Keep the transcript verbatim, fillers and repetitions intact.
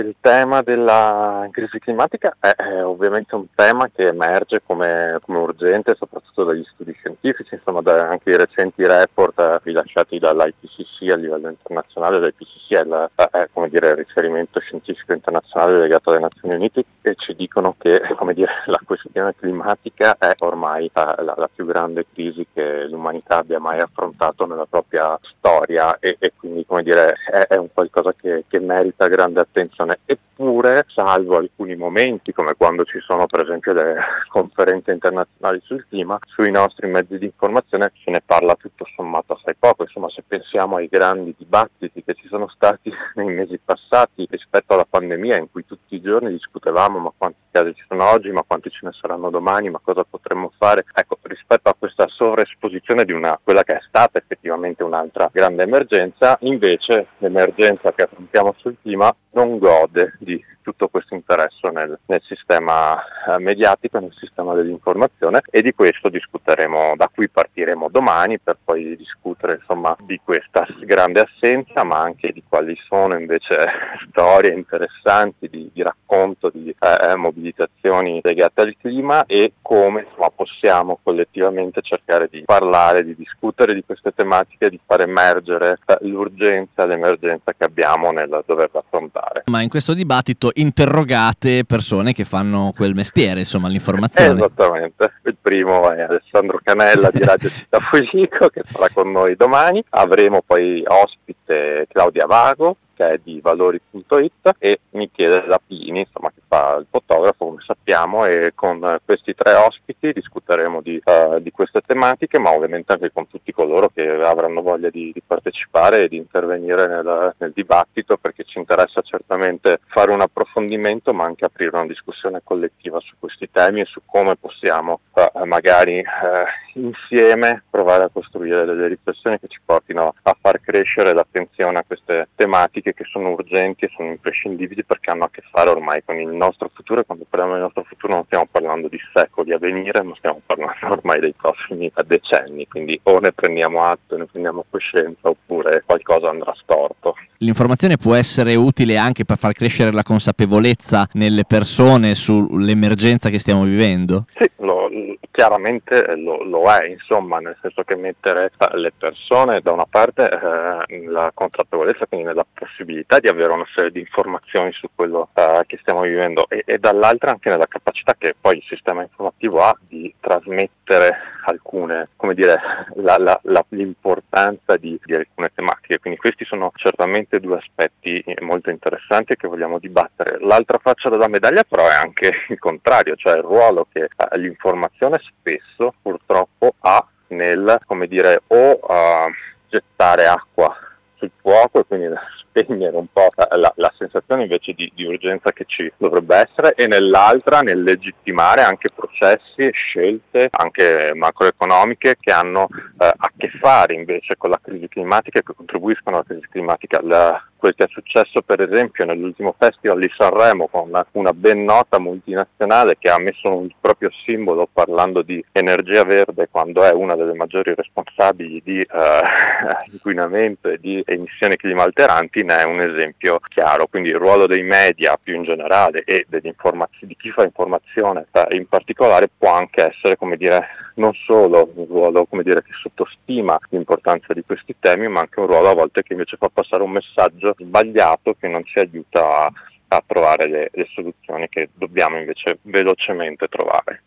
Il tema della crisi climatica è, è ovviamente un tema che emerge come, come urgente, soprattutto dagli studi scientifici, insomma da, anche i recenti report eh, rilasciati dall'I P C C a livello internazionale. L'I P C C è, il, è come dire, il riferimento scientifico internazionale legato alle Nazioni Unite, e ci dicono che come dire, la questione climatica è ormai eh, la, la più grande crisi che l'umanità abbia mai affrontato nella propria storia, e, e quindi come dire, è, è un qualcosa che, che merita grande attenzione. Eppure, salvo alcuni momenti, come quando ci sono per esempio le conferenze internazionali sul clima, sui nostri mezzi di informazione se ne parla tutto sommato assai poco. Insomma, se pensiamo ai grandi dibattiti che ci sono stati nei mesi passati rispetto alla pandemia, in cui tutti i giorni discutevamo ma quanti casi ci sono oggi, ma quanti ce ne saranno domani, ma cosa potremmo fare, ecco, rispetto a questa sovraesposizione di una quella che è stata effettivamente un'altra grande emergenza, invece l'emergenza che affrontiamo sul clima non gode di tutto questo interesse nel, nel sistema eh, mediatico, nel sistema dell'informazione, e di questo discuteremo, da cui partiremo domani per poi discutere insomma di questa grande assenza, ma anche di quali sono invece storie interessanti di, di racconto di eh, mobilitazioni legate al clima, e come insomma possiamo collettivamente cercare di parlare, di discutere di queste tematiche, di far emergere eh, l'urgenza, l'emergenza che abbiamo nel doverla affrontare. Ma in questo dibattito interrogate persone che fanno quel mestiere, insomma, l'informazione. Esattamente. Il primo è Alessandro Canella di Radio Città Fugico, che sarà con noi domani. Avremo poi ospite Claudia Vago, che è di valori punto it, e Michele Lapini, insomma, che fa il fotografo, come sappiamo, e con questi tre ospiti discuteremo di, uh, di queste tematiche, ma ovviamente anche con tutti coloro che avranno voglia di, di partecipare e di intervenire nel, nel dibattito, perché ci interessa certamente fare un approfondimento, ma anche aprire una discussione collettiva su questi temi e su come possiamo uh, magari uh, insieme provare a costruire delle riflessioni che ci portino a far crescere l'attenzione a queste tematiche che sono urgenti e sono imprescindibili, perché hanno a che fare ormai con il nostro futuro, e quando parliamo del nostro futuro non stiamo parlando di secoli a venire, ma stiamo parlando ormai dei prossimi decenni, quindi o ne prendiamo atto, ne prendiamo coscienza, oppure qualcosa andrà storto. L'informazione può essere utile anche per far crescere la consapevolezza nelle persone sull'emergenza che stiamo vivendo? Sì, lo, chiaramente lo, lo è, insomma, nel senso che mettere le persone da una parte eh, la consapevolezza, quindi nella possibilità di avere una serie di informazioni su quello eh, che stiamo vivendo, e, e dall'altra anche nella capacità che poi il sistema informativo ha di trasmettere alcune, come dire, la, la, la, l'importanza di, di alcune tematiche. Quindi questi sono certamente due aspetti molto interessanti che vogliamo dibattere. L'altra faccia della medaglia però è anche il contrario, cioè il ruolo che eh, l'informazione spesso purtroppo ha nel, come dire, o uh, gettare acqua sul fuoco e quindi spegnere un po' la, la sensazione invece di, di urgenza che ci dovrebbe essere, e nell'altra nel legittimare anche processi e scelte anche macroeconomiche che hanno eh, a che fare invece con la crisi climatica e che contribuiscono alla crisi climatica. La, quel che è successo per esempio nell'ultimo festival di Sanremo con una, una ben nota multinazionale che ha messo un proprio simbolo parlando di energia verde, quando è una delle maggiori responsabili di eh, inquinamento e di emissioni climalteranti, ne è un esempio chiaro. Quindi il ruolo dei media più in generale e di chi fa informazione eh, in particolare può anche essere, come dire, non solo un ruolo, come dire, che sottostima l'importanza di questi temi, ma anche un ruolo a volte che invece fa passare un messaggio sbagliato che non ci aiuta a, a trovare le, le soluzioni che dobbiamo invece velocemente trovare.